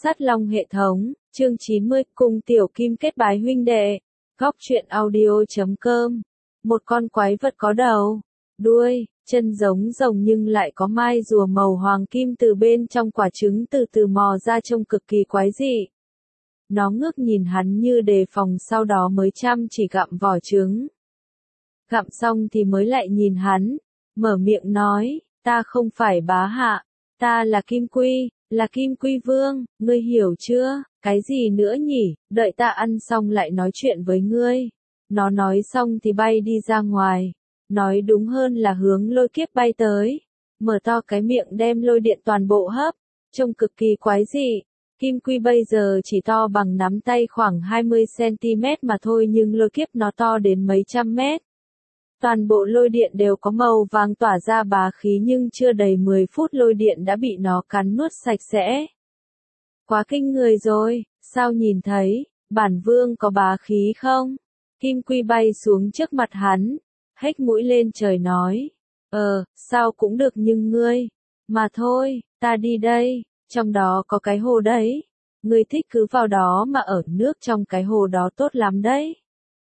Sát Long hệ thống, chương 90, cùng Tiểu Kim kết bái huynh đệ. Góc truyện audio.com. Một con quái vật có đầu, đuôi, chân giống rồng nhưng lại có mai rùa màu hoàng kim từ bên trong quả trứng từ từ mò ra trông cực kỳ quái dị. Nó ngước nhìn hắn như đề phòng, sau đó mới chăm chỉ gặm vỏ trứng. Gặm xong thì mới lại nhìn hắn, mở miệng nói, ta không phải bá hạ, ta là Kim Quy. Là Kim Quy Vương, ngươi hiểu chưa? Cái gì nữa nhỉ? Đợi ta ăn xong lại nói chuyện với ngươi. Nó nói xong thì bay đi ra ngoài. Nói đúng hơn là hướng lôi kiếp bay tới. Mở to cái miệng đem lôi điện toàn bộ hấp. Trông cực kỳ quái dị. Kim Quy bây giờ chỉ to bằng nắm tay khoảng 20cm mà thôi, nhưng lôi kiếp nó to đến mấy trăm mét. Toàn bộ lôi điện đều có màu vàng tỏa ra bá khí, nhưng chưa đầy 10 phút lôi điện đã bị nó cắn nuốt sạch sẽ. Quá kinh người rồi, sao nhìn thấy, bản vương có bá khí không? Kim Quy bay xuống trước mặt hắn, hếch mũi lên trời nói, sao cũng được nhưng ngươi, mà thôi, ta đi đây, trong đó có cái hồ đấy, ngươi thích cứ vào đó mà ở, nước trong cái hồ đó tốt lắm đấy.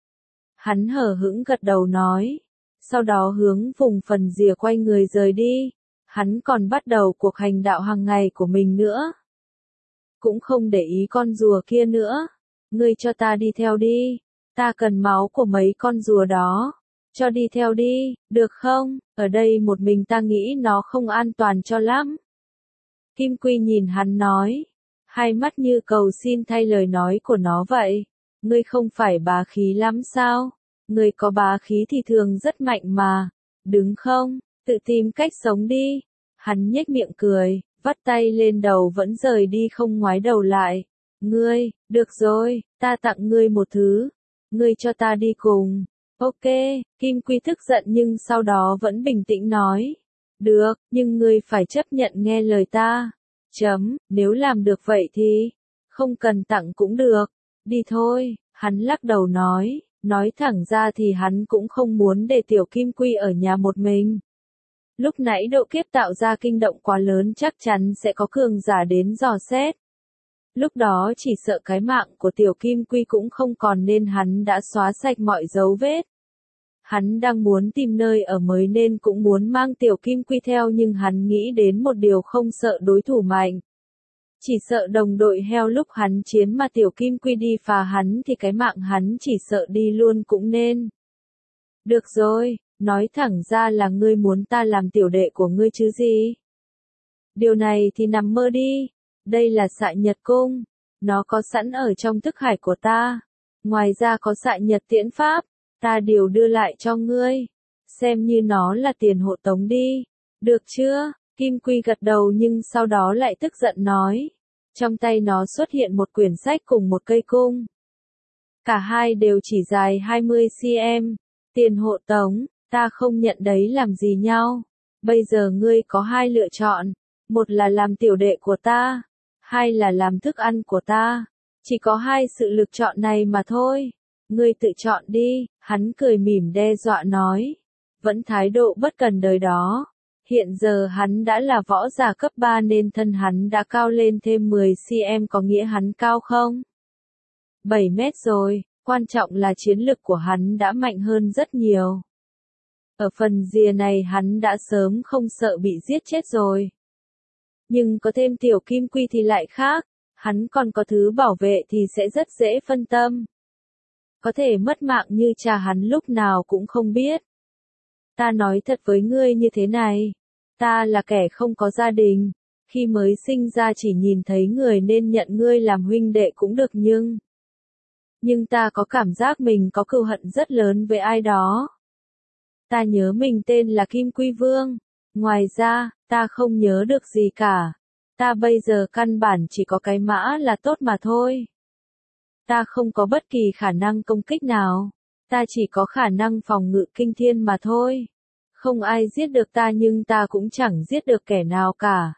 Hắn hờ hững gật đầu nói. Sau đó hướng vùng phần rìa quay người rời đi, hắn còn bắt đầu cuộc hành đạo hàng ngày của mình nữa. Cũng không để ý con rùa kia nữa, ngươi cho ta đi theo đi, ta cần máu của mấy con rùa đó, cho đi theo đi, được không, ở đây một mình ta nghĩ nó không an toàn cho lắm. Kim Quy nhìn hắn nói, hai mắt như cầu xin thay lời nói của nó vậy, ngươi không phải bá khí lắm sao? Người có bá khí thì thường rất mạnh mà, đứng không, tự tìm cách sống đi. Hắn nhếch miệng cười, vắt tay lên đầu vẫn rời đi không ngoái đầu lại. Ngươi, được rồi, ta tặng ngươi một thứ. Ngươi cho ta đi cùng. Ok, Kim Quy tức giận nhưng sau đó vẫn bình tĩnh nói. Được, nhưng ngươi phải chấp nhận nghe lời ta. Nếu làm được vậy thì, không cần tặng cũng được. Đi thôi, hắn lắc đầu nói. Nói thẳng ra thì hắn cũng không muốn để Tiểu Kim Quy ở nhà một mình. Lúc nãy độ kiếp tạo ra kinh động quá lớn, chắc chắn sẽ có cường giả đến dò xét. Lúc đó chỉ sợ cái mạng của Tiểu Kim Quy cũng không còn nên hắn đã xóa sạch mọi dấu vết. Hắn đang muốn tìm nơi ở mới nên cũng muốn mang Tiểu Kim Quy theo, nhưng hắn nghĩ đến một điều, không sợ đối thủ mạnh. Chỉ sợ đồng đội heo lúc hắn chiến mà Tiểu Kim Quy đi phá hắn thì cái mạng hắn chỉ sợ đi luôn cũng nên. Được rồi, nói thẳng ra là ngươi muốn ta làm tiểu đệ của ngươi chứ gì? Điều này thì nằm mơ đi, đây là Xạ Nhật Cung, nó có sẵn ở trong thức hải của ta. Ngoài ra có Xạ Nhật Tiễn Pháp, ta đều đưa lại cho ngươi, xem như nó là tiền hộ tống đi, được chưa? Kim Quy gật đầu nhưng sau đó lại tức giận nói. Trong tay nó xuất hiện một quyển sách cùng một cây cung. Cả hai đều chỉ dài 20cm. Tiền hộ tống, ta không nhận đấy làm gì nhau. Bây giờ ngươi có hai lựa chọn. Một là làm tiểu đệ của ta. Hai là làm thức ăn của ta. Chỉ có hai sự lựa chọn này mà thôi. Ngươi tự chọn đi, hắn cười mỉm đe dọa nói. Vẫn thái độ bất cần đời đó. Hiện giờ hắn đã là võ giả cấp 3 nên thân hắn đã cao lên thêm 10cm, có nghĩa hắn cao không? 7 mét rồi, quan trọng là chiến lực của hắn đã mạnh hơn rất nhiều. Ở phần rìa này hắn đã sớm không sợ bị giết chết rồi. Nhưng có thêm Tiểu Kim Quy thì lại khác, hắn còn có thứ bảo vệ thì sẽ rất dễ phân tâm. Có thể mất mạng như cha hắn lúc nào cũng không biết. Ta nói thật với ngươi như thế này. Ta là kẻ không có gia đình, khi mới sinh ra chỉ nhìn thấy người nên nhận ngươi làm huynh đệ cũng được, nhưng ta có cảm giác mình có cừu hận rất lớn với ai đó. Ta nhớ mình tên là Kim Quy Vương, ngoài ra, ta không nhớ được gì cả. Ta bây giờ căn bản chỉ có cái mã là tốt mà thôi. Ta không có bất kỳ khả năng công kích nào, ta chỉ có khả năng phòng ngự kinh thiên mà thôi. Không ai giết được ta nhưng ta cũng chẳng giết được kẻ nào cả.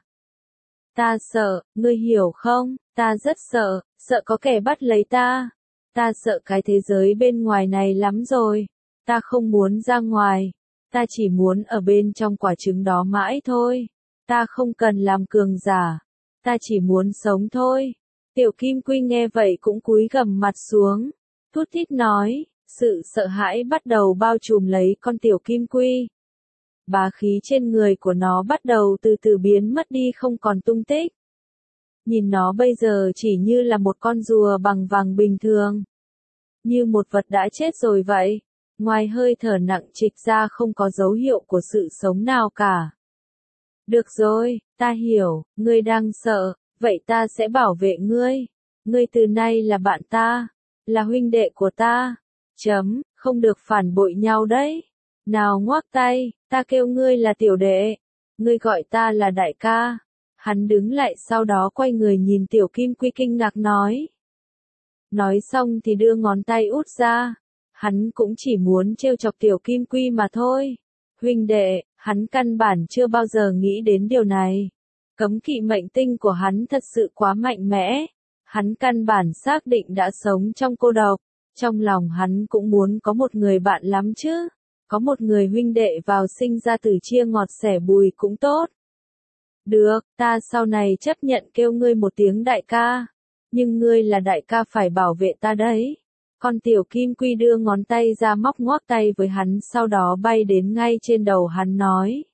Ta sợ, ngươi hiểu không? Ta rất sợ, sợ có kẻ bắt lấy ta. Ta sợ cái thế giới bên ngoài này lắm rồi. Ta không muốn ra ngoài. Ta chỉ muốn ở bên trong quả trứng đó mãi thôi. Ta không cần làm cường giả. Ta chỉ muốn sống thôi. Tiểu Kim Quy nghe vậy cũng cúi gằm mặt xuống, thút thít nói, sự sợ hãi bắt đầu bao trùm lấy con Tiểu Kim Quy. Bá khí trên người của nó bắt đầu từ từ biến mất đi không còn tung tích. Nhìn nó bây giờ chỉ như là một con rùa bằng vàng bình thường. Như một vật đã chết rồi vậy. Ngoài hơi thở nặng trịch ra không có dấu hiệu của sự sống nào cả. Được rồi, ta hiểu, ngươi đang sợ, vậy ta sẽ bảo vệ ngươi. Ngươi từ nay là bạn ta, là huynh đệ của ta. Không được phản bội nhau đấy. Nào ngoác tay, ta kêu ngươi là tiểu đệ. Ngươi gọi ta là đại ca. Hắn đứng lại sau đó quay người nhìn Tiểu Kim Quy kinh ngạc nói. Nói xong thì đưa ngón tay út ra. Hắn cũng chỉ muốn trêu chọc Tiểu Kim Quy mà thôi. Huynh đệ, hắn căn bản chưa bao giờ nghĩ đến điều này. Cấm kỵ mệnh tinh của hắn thật sự quá mạnh mẽ. Hắn căn bản xác định đã sống trong cô độc. Trong lòng hắn cũng muốn có một người bạn lắm chứ. Có một người huynh đệ vào sinh ra từ chia ngọt sẻ bùi cũng tốt. Được, ta sau này chấp nhận kêu ngươi một tiếng đại ca. Nhưng ngươi là đại ca phải bảo vệ ta đấy. Con Tiểu Kim Quy đưa ngón tay ra móc ngoác tay với hắn sau đó bay đến ngay trên đầu hắn nói.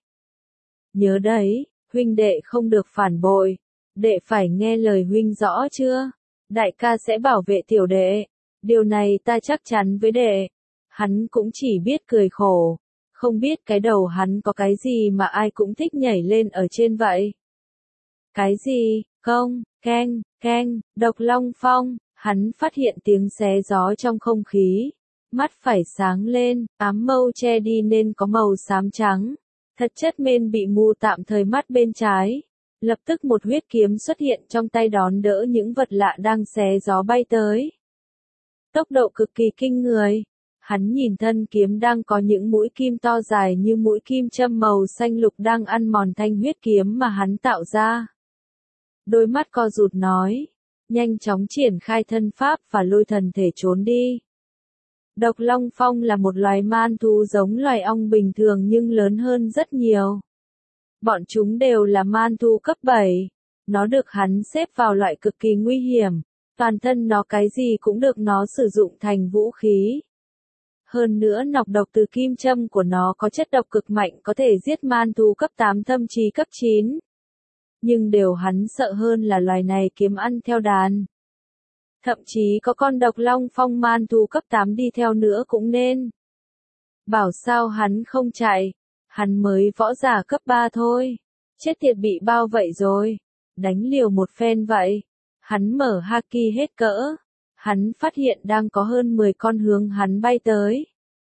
Nhớ đấy, huynh đệ không được phản bội. Đệ phải nghe lời huynh rõ chưa? Đại ca sẽ bảo vệ tiểu đệ. Điều này ta chắc chắn với đệ. Hắn cũng chỉ biết cười khổ. Không biết cái đầu hắn có cái gì mà ai cũng thích nhảy lên ở trên vậy. Cái gì? Không, keng, độc long phong. Hắn phát hiện tiếng xé gió trong không khí. Mắt phải sáng lên, ám mâu che đi nên có màu xám trắng. Thật chất men bị mù tạm thời mắt bên trái. Lập tức một huyết kiếm xuất hiện trong tay đón đỡ những vật lạ đang xé gió bay tới. Tốc độ cực kỳ kinh người. Hắn nhìn thân kiếm đang có những mũi kim to dài như mũi kim châm màu xanh lục đang ăn mòn thanh huyết kiếm mà hắn tạo ra. Đôi mắt co rụt nói. Nhanh chóng triển khai thân pháp và lôi thần thể trốn đi. Độc Long Phong là một loài man thú giống loài ong bình thường nhưng lớn hơn rất nhiều. Bọn chúng đều là man thú cấp 7. Nó được hắn xếp vào loại cực kỳ nguy hiểm. Toàn thân nó cái gì cũng được nó sử dụng thành vũ khí. Hơn nữa nọc độc từ kim châm của nó có chất độc cực mạnh có thể giết man thú cấp 8 thậm chí cấp 9. Nhưng điều hắn sợ hơn là loài này kiếm ăn theo đàn. Thậm chí có con Độc Long Phong man thú cấp 8 đi theo nữa cũng nên. Bảo sao hắn không chạy. Hắn mới võ giả cấp 3 thôi. Chết tiệt bị bao vậy rồi. Đánh liều một phen vậy. Hắn mở haki hết cỡ. Hắn phát hiện đang có hơn 10 con hướng hắn bay tới.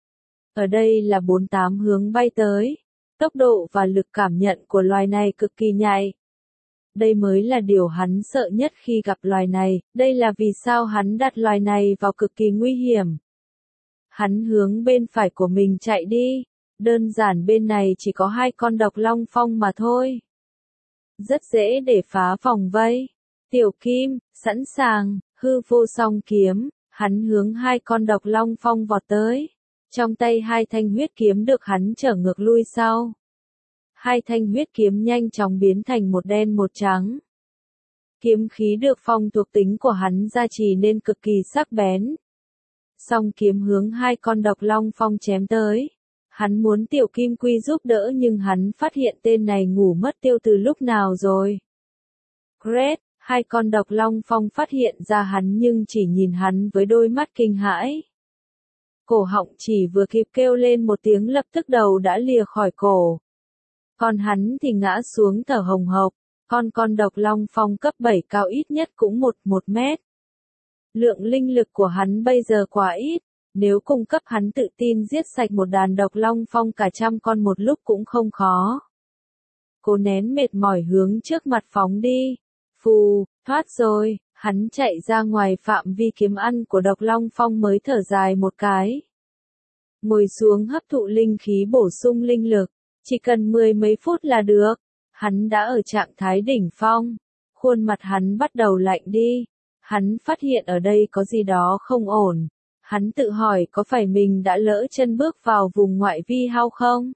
Ở đây là 48 hướng bay tới. Tốc độ và lực cảm nhận của loài này cực kỳ nhạy. Đây mới là điều hắn sợ nhất khi gặp loài này, đây là vì sao hắn đặt loài này vào cực kỳ nguy hiểm. Hắn hướng bên phải của mình chạy đi, đơn giản bên này chỉ có 2 con Độc Long Phong mà thôi. Rất dễ để phá vòng vây. Tiểu Kim, sẵn sàng, hư vô song kiếm, hắn hướng 2 con Độc Long Phong vọt tới. Trong tay 2 thanh huyết kiếm được hắn trở ngược lui sau. 2 thanh huyết kiếm nhanh chóng biến thành một đen một trắng. Kiếm khí được phong thuộc tính của hắn gia trì nên cực kỳ sắc bén. Song kiếm hướng 2 con Độc Long Phong chém tới. Hắn muốn Tiểu Kim Quy giúp đỡ nhưng hắn phát hiện tên này ngủ mất tiêu từ lúc nào rồi. Great, 2 con Độc Long Phong phát hiện ra hắn nhưng chỉ nhìn hắn với đôi mắt kinh hãi. Cổ họng chỉ vừa kịp kêu lên một tiếng lập tức đầu đã lìa khỏi cổ. Còn hắn thì ngã xuống thở hồng hộc. Con Độc Long Phong cấp 7 cao ít nhất cũng 1 mét. Lượng linh lực của hắn bây giờ quá ít. Nếu cung cấp hắn tự tin giết sạch một đàn Độc Long Phong cả trăm con một lúc cũng không khó. Cố nén mệt mỏi hướng trước mặt phóng đi. Phù, thoát rồi, hắn chạy ra ngoài phạm vi kiếm ăn của Độc Long Phong mới thở dài một cái. Ngồi xuống hấp thụ linh khí bổ sung linh lực. Chỉ cần 10 mấy phút là được. Hắn đã ở trạng thái đỉnh phong. Khuôn mặt hắn bắt đầu lạnh đi. Hắn phát hiện ở đây có gì đó không ổn. Hắn tự hỏi có phải mình đã lỡ chân bước vào vùng ngoại vi hao không?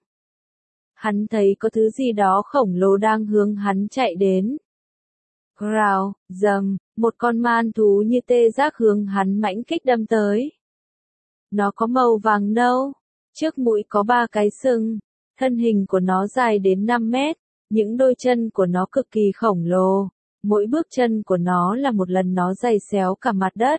Hắn thấy có thứ gì đó khổng lồ đang hướng hắn chạy đến. Growl, dầm, Một con man thú như tê giác hướng hắn mãnh kích đâm tới. Nó có màu vàng nâu, trước mũi có 3 cái sừng, thân hình của nó dài đến 5 mét, những đôi chân của nó cực kỳ khổng lồ, mỗi bước chân của nó là một lần nó giày xéo cả mặt đất.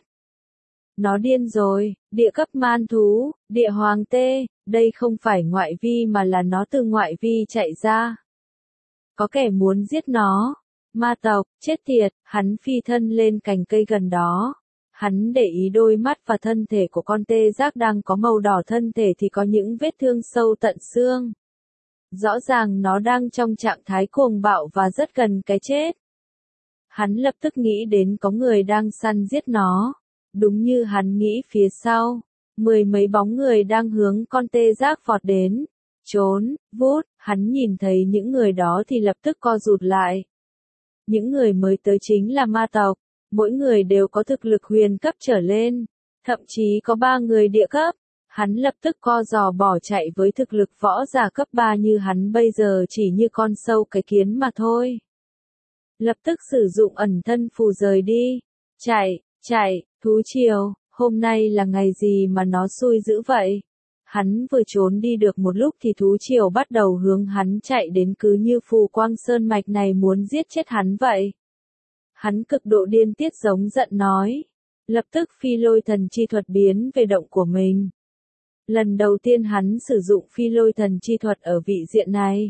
Nó điên rồi, địa cấp man thú, địa hoàng tê, đây không phải ngoại vi mà là nó từ ngoại vi chạy ra. Có kẻ muốn giết nó. Ma tộc, chết tiệt, hắn phi thân lên cành cây gần đó. Hắn để ý đôi mắt và thân thể của con tê giác đang có màu đỏ, thân thể thì có những vết thương sâu tận xương. Rõ ràng nó đang trong trạng thái cuồng bạo và rất gần cái chết. Hắn lập tức nghĩ đến có người đang săn giết nó. Đúng như hắn nghĩ, phía sau, 10 mấy bóng người đang hướng con tê giác vọt đến. Trốn, vút, hắn nhìn thấy những người đó thì lập tức co rụt lại. Những người mới tới chính là ma tộc, mỗi người đều có thực lực huyền cấp trở lên, thậm chí có 3 người địa cấp. Hắn lập tức co giò bỏ chạy, với thực lực võ giả cấp 3 như hắn bây giờ chỉ như con sâu cái kiến mà thôi. Lập tức sử dụng ẩn thân phù rời đi. Chạy, thú triều, hôm nay là ngày gì mà nó xui dữ vậy? Hắn vừa trốn đi được một lúc thì thú triều bắt đầu hướng hắn chạy đến, cứ như phù quang sơn mạch này muốn giết chết hắn vậy. Hắn cực độ điên tiết giống giận nói. Lập tức phi lôi thần chi thuật biến về động của mình. Lần đầu tiên hắn sử dụng phi lôi thần chi thuật ở vị diện này.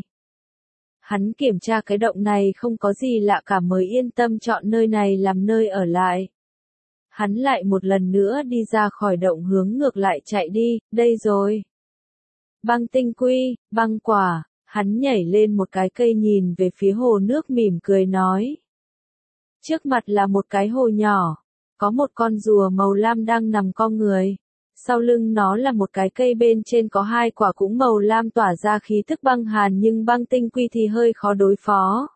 Hắn kiểm tra cái động này không có gì lạ cả mới yên tâm chọn nơi này làm nơi ở lại. Hắn lại một lần nữa đi ra khỏi động hướng ngược lại chạy đi, đây rồi. Băng tinh quy, băng quả, hắn nhảy lên một cái cây nhìn về phía hồ nước mỉm cười nói. Trước mặt là một cái hồ nhỏ, có một con rùa màu lam đang nằm co người. Sau lưng nó là một cái cây, bên trên có 2 quả cũng màu lam tỏa ra khí tức băng hàn, nhưng băng tinh quy thì hơi khó đối phó.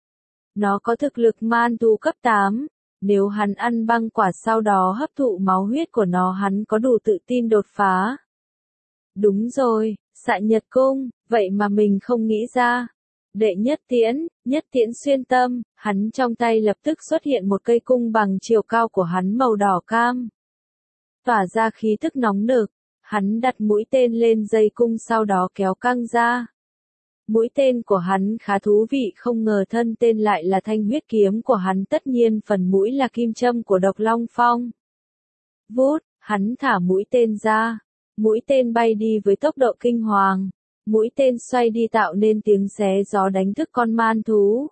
Nó có thực lực man thú cấp 8. Nếu hắn ăn băng quả sau đó hấp thụ máu huyết của nó, hắn có đủ tự tin đột phá. Đúng rồi, xạ nhật cung, vậy mà mình không nghĩ ra. Đệ nhất tiễn xuyên tâm, hắn trong tay lập tức xuất hiện một cây cung bằng chiều cao của hắn màu đỏ cam. Tỏa ra khí tức nóng nực, hắn đặt mũi tên lên dây cung sau đó kéo căng ra. Mũi tên của hắn khá thú vị, không ngờ thân tên lại là thanh huyết kiếm của hắn, tất nhiên phần mũi là kim châm của Độc Long Phong. Vút, hắn thả mũi tên ra. Mũi tên bay đi với tốc độ kinh hoàng. Mũi tên xoay đi tạo nên tiếng xé gió đánh thức con man thú.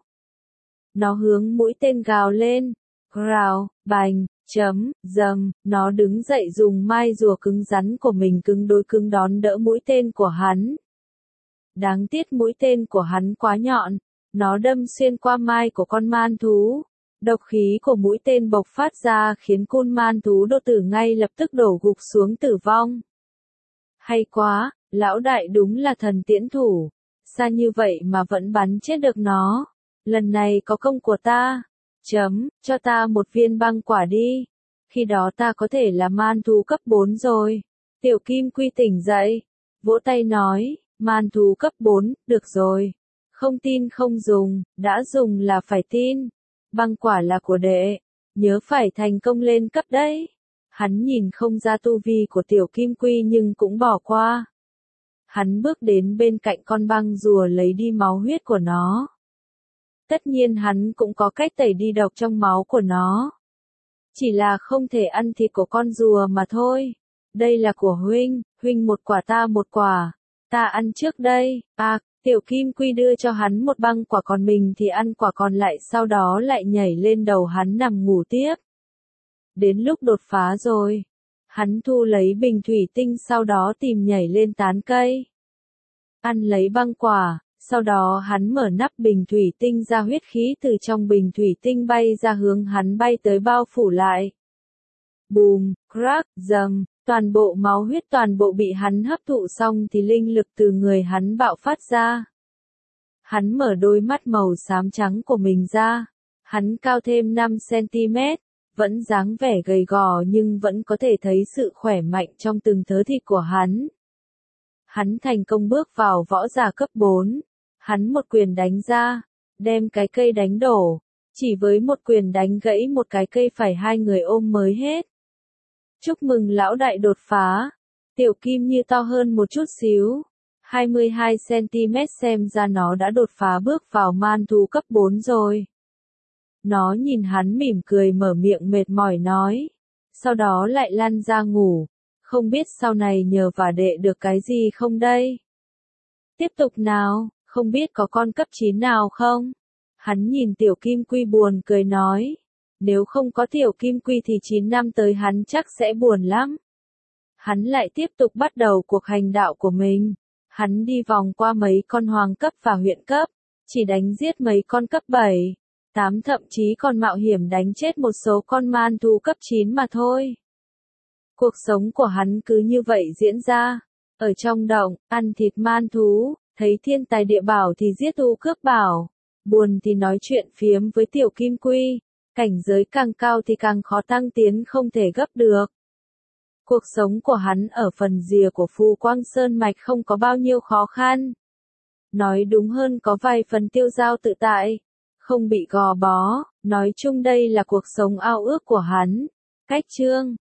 Nó hướng mũi tên gào lên. Rào, bành, chấm, dầm, nó đứng dậy dùng mai rùa cứng rắn của mình cứng đối cứng đón đỡ mũi tên của hắn. Đáng tiếc mũi tên của hắn quá nhọn, nó đâm xuyên qua mai của con man thú. Độc khí của mũi tên bộc phát ra khiến con man thú đô tử ngay lập tức đổ gục xuống tử vong. Hay quá, lão đại đúng là thần tiễn thủ, xa như vậy mà vẫn bắn chết được nó. Lần này có công của ta. Cho ta một viên băng quả đi. Khi đó ta có thể là man thú cấp 4 rồi. Tiểu Kim Quy tỉnh dậy, vỗ tay nói, man thú cấp 4, được rồi. Không tin không dùng, đã dùng là phải tin. Băng quả là của đệ, nhớ phải thành công lên cấp đấy. Hắn nhìn không ra tu vi của Tiểu Kim Quy nhưng cũng bỏ qua. Hắn bước đến bên cạnh con băng rùa lấy đi máu huyết của nó. Tất nhiên hắn cũng có cách tẩy đi độc trong máu của nó. Chỉ là không thể ăn thịt của con rùa mà thôi. Đây là của huynh một quả ta một quả. Ta ăn trước đây. Tiểu Kim Quy đưa cho hắn một băng quả, còn mình thì ăn quả còn lại, sau đó lại nhảy lên đầu hắn nằm ngủ tiếp. Đến lúc đột phá rồi. Hắn thu lấy bình thủy tinh, sau đó tìm nhảy lên tán cây. Ăn lấy băng quả. Sau đó hắn mở nắp bình thủy tinh ra, huyết khí từ trong bình thủy tinh bay ra hướng hắn bay tới bao phủ lại. Bùm, crack, dầm, toàn bộ máu huyết toàn bộ bị hắn hấp thụ xong thì linh lực từ người hắn bạo phát ra. Hắn mở đôi mắt màu xám trắng của mình ra. Hắn cao thêm 5 cm, vẫn dáng vẻ gầy gò nhưng vẫn có thể thấy sự khỏe mạnh trong từng thớ thịt của hắn. Hắn thành công bước vào võ giả cấp 4. Hắn một quyền đánh ra, đem cái cây đánh đổ. Chỉ với một quyền đánh gãy một cái cây phải hai người ôm mới hết. Chúc mừng lão đại đột phá. Tiểu Kim Như to hơn một chút xíu. 22cm xem ra nó đã đột phá bước vào man thú cấp 4 rồi. Nó nhìn hắn mỉm cười mở miệng mệt mỏi nói. Sau đó lại lăn ra ngủ. Không biết sau này nhờ và đệ được cái gì không đây? Tiếp tục nào, không biết có con cấp 9 nào không? Hắn nhìn Tiểu Kim Quy buồn cười nói. Nếu không có Tiểu Kim Quy thì 9 năm tới hắn chắc sẽ buồn lắm. Hắn lại tiếp tục bắt đầu cuộc hành đạo của mình. Hắn đi vòng qua mấy con hoàng cấp và huyện cấp, chỉ đánh giết mấy con cấp 7, 8 thậm chí còn mạo hiểm đánh chết một số con man thú cấp 9 mà thôi. Cuộc sống của hắn cứ như vậy diễn ra. Ở trong động, ăn thịt man thú, thấy thiên tài địa bảo thì giết u cướp bảo, buồn thì nói chuyện phiếm với Tiểu Kim Quy, cảnh giới càng cao thì càng khó tăng tiến không thể gấp được. Cuộc sống của hắn ở phần rìa của Phù Quang Sơn Mạch không có bao nhiêu khó khăn. Nói đúng hơn có vài phần tiêu dao tự tại, không bị gò bó, nói chung đây là cuộc sống ao ước của hắn. Cách chương